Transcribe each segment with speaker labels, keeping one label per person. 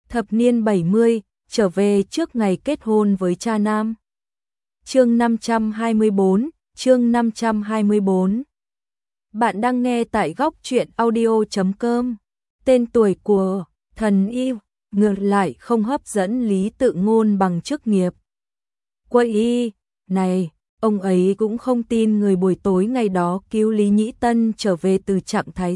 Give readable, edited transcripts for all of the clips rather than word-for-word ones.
Speaker 1: Thập niên 70, trở về trước ngày kết hôn với cha nam. Chương 524, chương 524. Bạn đang nghe tại góc truyện audio.com. Tên tuổi của thần y ngược lại không hấp dẫn Lý Tự Ngôn bằng chức nghiệp quân y này. Ông ấy cũng không tin người buổi tối ngày đó cứu Lý Nhĩ Tân trở về từ trạng thái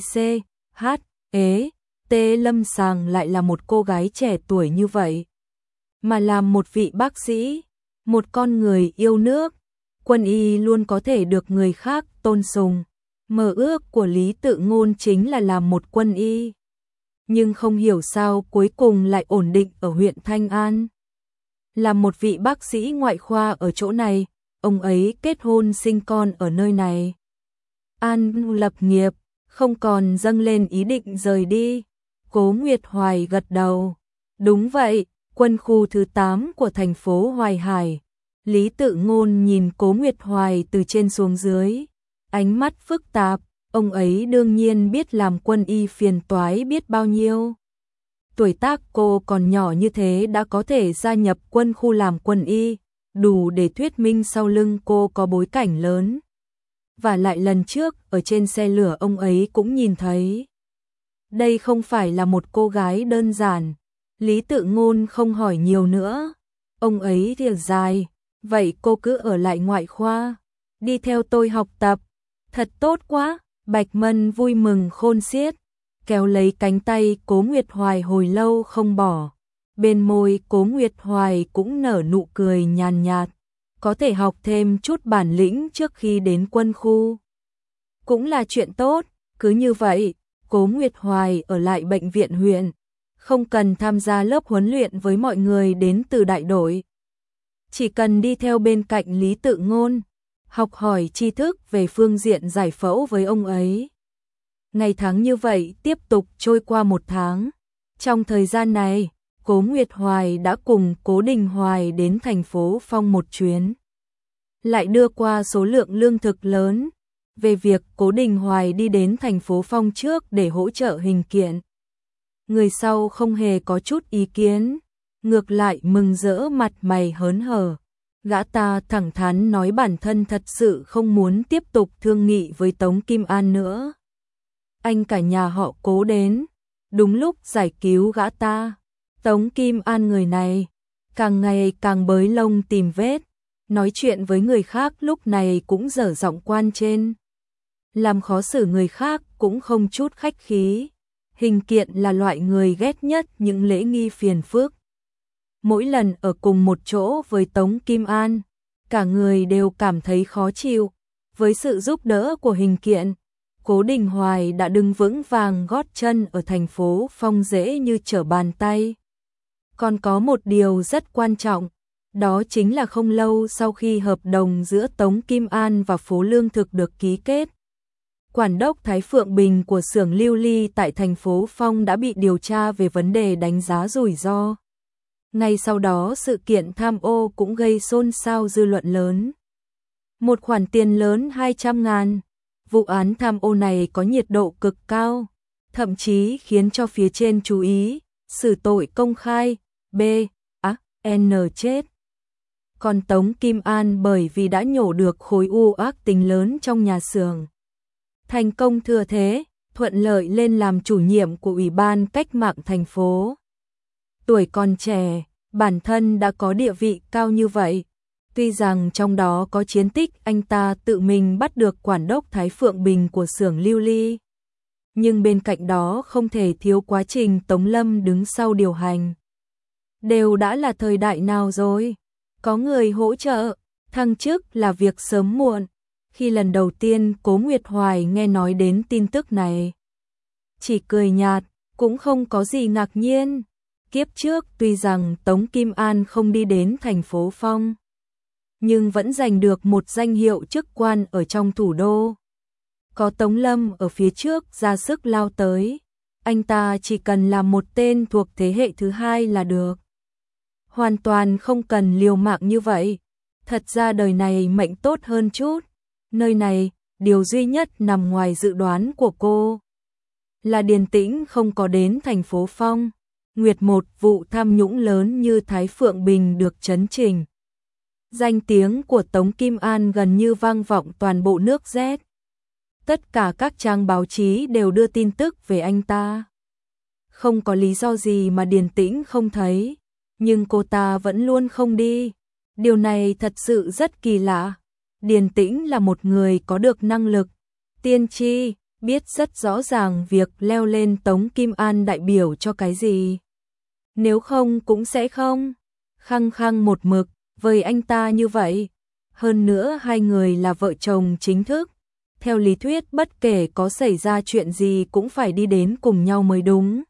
Speaker 1: C.H.E.T lâm sàng lại là một cô gái trẻ tuổi như vậy, mà làm một vị bác sĩ, một con người yêu nước. Quân y luôn có thể được người khác tôn sùng. Mơ ước của Lý Tự Ngôn chính là làm một quân y, nhưng không hiểu sao cuối cùng lại ổn định ở huyện Thanh An. Làm một vị bác sĩ ngoại khoa ở chỗ này, ông ấy kết hôn sinh con ở nơi này. An lập nghiệp, không còn dâng lên ý định rời đi. Cố Nguyệt Hoài gật đầu. Đúng vậy, quân khu thứ 8 của thành phố Hoài Hải. Lý Tự Ngôn nhìn Cố Nguyệt Hoài từ trên xuống dưới, ánh mắt phức tạp. Ông ấy đương nhiên biết làm quân y phiền toái biết bao nhiêu. Tuổi tác cô còn nhỏ như thế đã có thể gia nhập quân khu làm quân y, đủ để thuyết minh sau lưng cô có bối cảnh lớn. Và lại lần trước ở trên xe lửa ông ấy cũng nhìn thấy. Đây không phải là một cô gái đơn giản. Lý Tự Ngôn không hỏi nhiều nữa. Ông ấy thở dài. Vậy cô cứ ở lại ngoại khoa, đi theo tôi học tập. Thật tốt quá. Bạch Mân vui mừng khôn xiết, kéo lấy cánh tay Cố Nguyệt Hoài hồi lâu không bỏ. Bên môi Cố Nguyệt Hoài cũng nở nụ cười nhàn nhạt. Có thể học thêm chút bản lĩnh trước khi đến quân khu cũng là chuyện tốt. Cứ như vậy, Cố Nguyệt Hoài ở lại bệnh viện huyện, không cần tham gia lớp huấn luyện với mọi người đến từ đại đội. Chỉ cần đi theo bên cạnh Lý Tự Ngôn, học hỏi tri thức về phương diện giải phẫu với ông ấy. Ngày tháng như vậy tiếp tục trôi qua 1 tháng. Trong thời gian này, Cố Nguyệt Hoài đã cùng Cố Đình Hoài đến thành phố Phong một chuyến, lại đưa qua số lượng lương thực lớn. Về việc Cố Đình Hoài đi đến thành phố Phong trước để hỗ trợ hình kiện, người sau không hề có chút ý kiến, ngược lại mừng rỡ mặt mày hớn hở. Gã ta thẳng thắn nói bản thân thật sự không muốn tiếp tục thương nghị với Tống Kim An nữa. Anh cả nhà họ Cố đến, đúng lúc giải cứu gã ta. Tống Kim An người này, càng ngày càng bới lông tìm vết, nói chuyện với người khác lúc này cũng dở giọng quan trên. Làm khó xử người khác cũng không chút khách khí. Hình kiện là loại người ghét nhất những lễ nghi phiền phức. Mỗi lần ở cùng một chỗ với Tống Kim An, cả người đều cảm thấy khó chịu. Với sự giúp đỡ của hình kiện, Cố Đình Hoài đã đứng vững vàng gót chân ở thành phố Phong dễ như trở bàn tay. Còn có một điều rất quan trọng, đó chính là không lâu sau khi hợp đồng giữa Tống Kim An và phố lương thực được ký kết, Quản đốc Thái Phượng Bình của xưởng Lưu Ly tại thành phố Phong đã bị điều tra về vấn đề đánh giá rủi ro. Ngay sau đó sự kiện tham ô cũng gây xôn xao dư luận lớn. Một khoản tiền lớn 200.000. Vụ án tham ô này có nhiệt độ cực cao, thậm chí khiến cho phía trên chú ý, xử tội công khai, N chết. Còn Tống Kim An bởi vì đã nhổ được khối u ác tính lớn trong nhà xưởng, thành công thừa thế, thuận lợi lên làm chủ nhiệm của Ủy ban Cách mạng thành phố. Tuổi còn trẻ, bản thân đã có địa vị cao như vậy. Tuy rằng trong đó có chiến tích anh ta tự mình bắt được Quản đốc Thái Phượng Bình của xưởng Lưu Ly, nhưng bên cạnh đó không thể thiếu quá trình Tống Lâm đứng sau điều hành. Đều đã là thời đại nào rồi, có người hỗ trợ, thăng chức là việc sớm muộn. Khi lần đầu tiên Cố Nguyệt Hoài nghe nói đến tin tức này, chỉ cười nhạt, cũng không có gì ngạc nhiên. Kiếp trước tuy rằng Tống Kim An không đi đến thành phố Phong, nhưng vẫn giành được một danh hiệu chức quan ở trong thủ đô. Có Tống Lâm ở phía trước ra sức lao tới, anh ta chỉ cần làm một tên thuộc thế hệ thứ hai là được. Hoàn toàn không cần liều mạng như vậy. Thật ra đời này mệnh tốt hơn chút. Nơi này, điều duy nhất nằm ngoài dự đoán của cô là Điền Tĩnh không có đến thành phố Phong. Nguyệt một vụ tham nhũng lớn như Thái Phượng Bình được chấn chỉnh. Danh tiếng của Tống Kim An gần như vang vọng toàn bộ nước Z. Tất cả các trang báo chí đều đưa tin tức về anh ta. Không có lý do gì mà Điền Tĩnh không thấy, nhưng cô ta vẫn luôn không đi. Điều này thật sự rất kỳ lạ. Điền Tĩnh là một người có được năng lực, tiên tri, biết rất rõ ràng việc leo lên Tống Kim An đại biểu cho cái gì. Nếu không cũng sẽ không khăng khăng một mực với anh ta như vậy. Hơn nữa hai người là vợ chồng chính thức. Theo lý thuyết bất kể có xảy ra chuyện gì cũng phải đi đến cùng nhau mới đúng.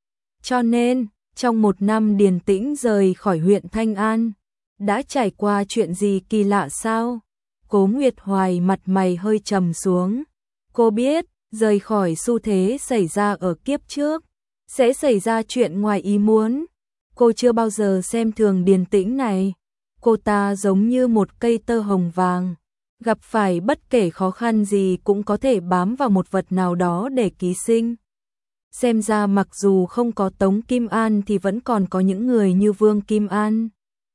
Speaker 1: Cho nên, trong một năm Điền Tĩnh rời khỏi huyện Thanh An, đã trải qua chuyện gì kỳ lạ sao? Cố Nguyệt Hoài mặt mày hơi trầm xuống. Cô biết, rời khỏi xu thế xảy ra ở kiếp trước, sẽ xảy ra chuyện ngoài ý muốn. Cô chưa bao giờ xem thường Điền Tĩnh này. Cô ta giống như một cây tơ hồng vàng, gặp phải bất kể khó khăn gì cũng có thể bám vào một vật nào đó để ký sinh. Xem ra mặc dù không có Tống Kim An thì vẫn còn có những người như Vương Kim An,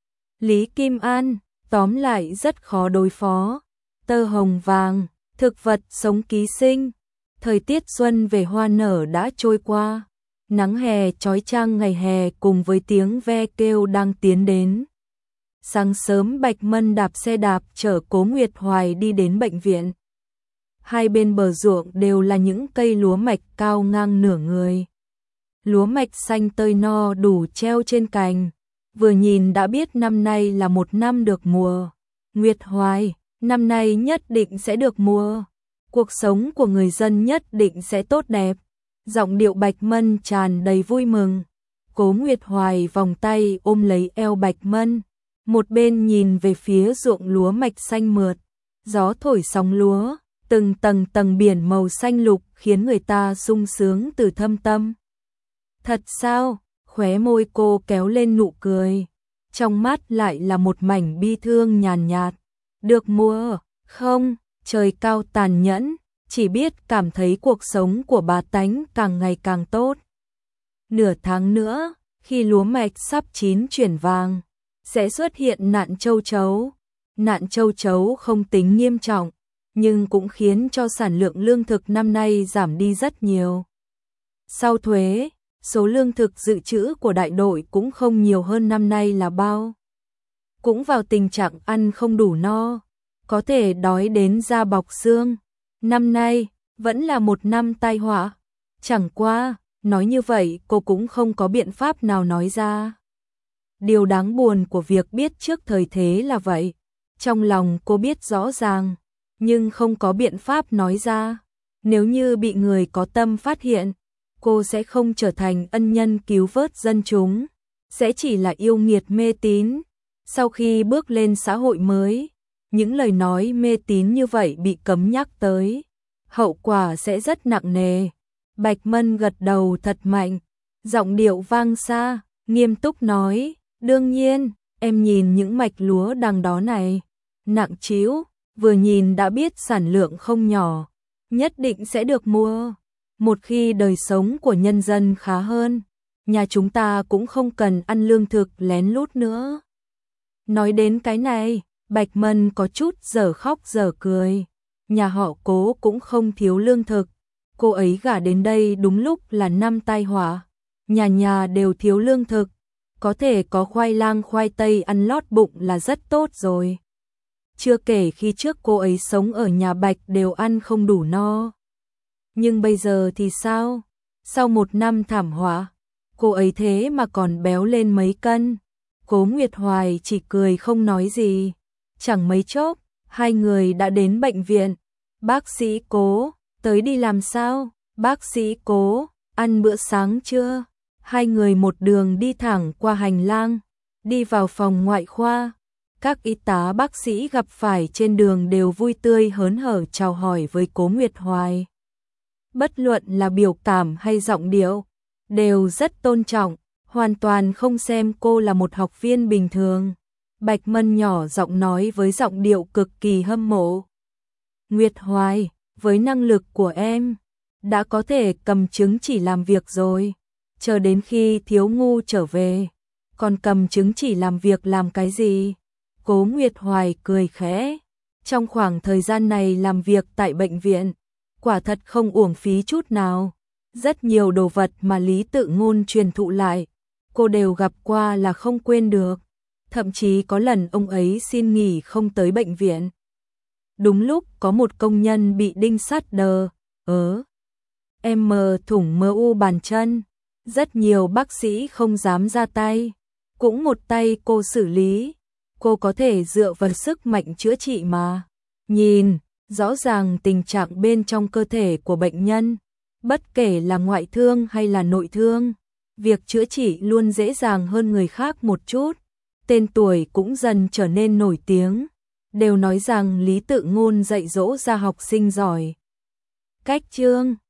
Speaker 1: Lý Kim An, tóm lại rất khó đối phó. Tơ hồng vàng, thực vật sống ký sinh. Thời tiết xuân về hoa nở đã trôi qua. Nắng hè chói chang ngày hè cùng với tiếng ve kêu đang tiến đến. Sáng sớm Bạch Mân đạp xe đạp chở Cố Nguyệt Hoài đi đến bệnh viện. Hai bên bờ ruộng đều là những cây lúa mạch cao ngang nửa người. Lúa mạch xanh tươi no đủ treo trên cành. Vừa nhìn đã biết năm nay là một năm được mùa. Nguyệt Hoài, năm nay nhất định sẽ được mùa. Cuộc sống của người dân nhất định sẽ tốt đẹp. Giọng điệu Bạch Mân tràn đầy vui mừng. Cố Nguyệt Hoài vòng tay ôm lấy eo Bạch Mân. Một bên nhìn về phía ruộng lúa mạch xanh mượt. Gió thổi sóng lúa, từng tầng biển màu xanh lục khiến người ta sung sướng từ thâm tâm. Thật sao? Khóe môi cô kéo lên nụ cười. Trong mắt lại là một mảnh bi thương nhàn nhạt. Được mùa, không, trời cao tàn nhẫn, chỉ biết cảm thấy cuộc sống của bá tánh càng ngày càng tốt. Nửa tháng nữa, khi lúa mạch sắp chín chuyển vàng, sẽ xuất hiện nạn châu chấu. Nạn châu chấu không tính nghiêm trọng, nhưng cũng khiến cho sản lượng lương thực năm nay giảm đi rất nhiều. Sau thuế, số lương thực dự trữ của đại đội cũng không nhiều hơn năm nay là bao. Cũng vào tình trạng ăn không đủ no, có thể đói đến da bọc xương. Năm nay, vẫn là một năm tai họa. Chẳng qua, nói như vậy cô cũng không có biện pháp nào nói ra. Điều đáng buồn của việc biết trước thời thế là vậy. Trong lòng cô biết rõ ràng, nhưng không có biện pháp nói ra. Nếu như bị người có tâm phát hiện, cô sẽ không trở thành ân nhân cứu vớt dân chúng, sẽ chỉ là yêu nghiệt mê tín. Sau khi bước lên xã hội mới, những lời nói mê tín như vậy bị cấm nhắc tới, hậu quả sẽ rất nặng nề. Bạch Mân gật đầu thật mạnh, giọng điệu vang xa, nghiêm túc nói, đương nhiên, em nhìn những mạch lúa đằng đó này, nặng trĩu, vừa nhìn đã biết sản lượng không nhỏ, nhất định sẽ được mua. Một khi đời sống của nhân dân khá hơn, nhà chúng ta cũng không cần ăn lương thực lén lút nữa. Nói đến cái này, Bạch Mân có chút dở khóc dở cười. Nhà họ Cố cũng không thiếu lương thực. Cô ấy gả đến đây đúng lúc là năm tai họa. Nhà nhà đều thiếu lương thực. Có thể có khoai lang khoai tây ăn lót bụng là rất tốt rồi. Chưa kể khi trước cô ấy sống ở nhà Bạch đều ăn không đủ no. Nhưng bây giờ thì sao? Sau một năm thảm họa, cô ấy thế mà còn béo lên mấy cân. Cố Nguyệt Hoài chỉ cười không nói gì. Chẳng mấy chốc, hai người đã đến bệnh viện. Bác sĩ Cố, tới đi làm sao? Bác sĩ Cố, ăn bữa sáng chưa? Hai người một đường đi thẳng qua hành lang, đi vào phòng ngoại khoa. Các y tá bác sĩ gặp phải trên đường đều vui tươi hớn hở chào hỏi với Cố Nguyệt Hoài. Bất luận là biểu cảm hay giọng điệu, đều rất tôn trọng, hoàn toàn không xem cô là một học viên bình thường. Bạch Mân nhỏ giọng nói với giọng điệu cực kỳ hâm mộ. Nguyệt Hoài, với năng lực của em, đã có thể cầm chứng chỉ làm việc rồi. chờ đến khi Thiếu Ngu trở về, còn cầm chứng chỉ làm việc làm cái gì? Cố Nguyệt Hoài cười khẽ, trong khoảng thời gian này làm việc tại bệnh viện, quả thật không uổng phí chút nào. Rất nhiều đồ vật mà Lý Tự Ngôn truyền thụ lại, cô đều gặp qua là không quên được. Thậm chí có lần ông ấy xin nghỉ không tới bệnh viện. Đúng lúc có một công nhân bị đinh sắt thủng MU bàn chân. Rất nhiều bác sĩ không dám ra tay, cũng một tay cô xử lý. Cô có thể dựa vào sức mạnh chữa trị mà. Nhìn rõ ràng tình trạng bên trong cơ thể của bệnh nhân, bất kể là ngoại thương hay là nội thương, việc chữa trị luôn dễ dàng hơn người khác một chút. Tên tuổi cũng dần trở nên nổi tiếng, đều nói rằng Lý Tự Ngôn dạy dỗ ra học sinh giỏi. Cách chương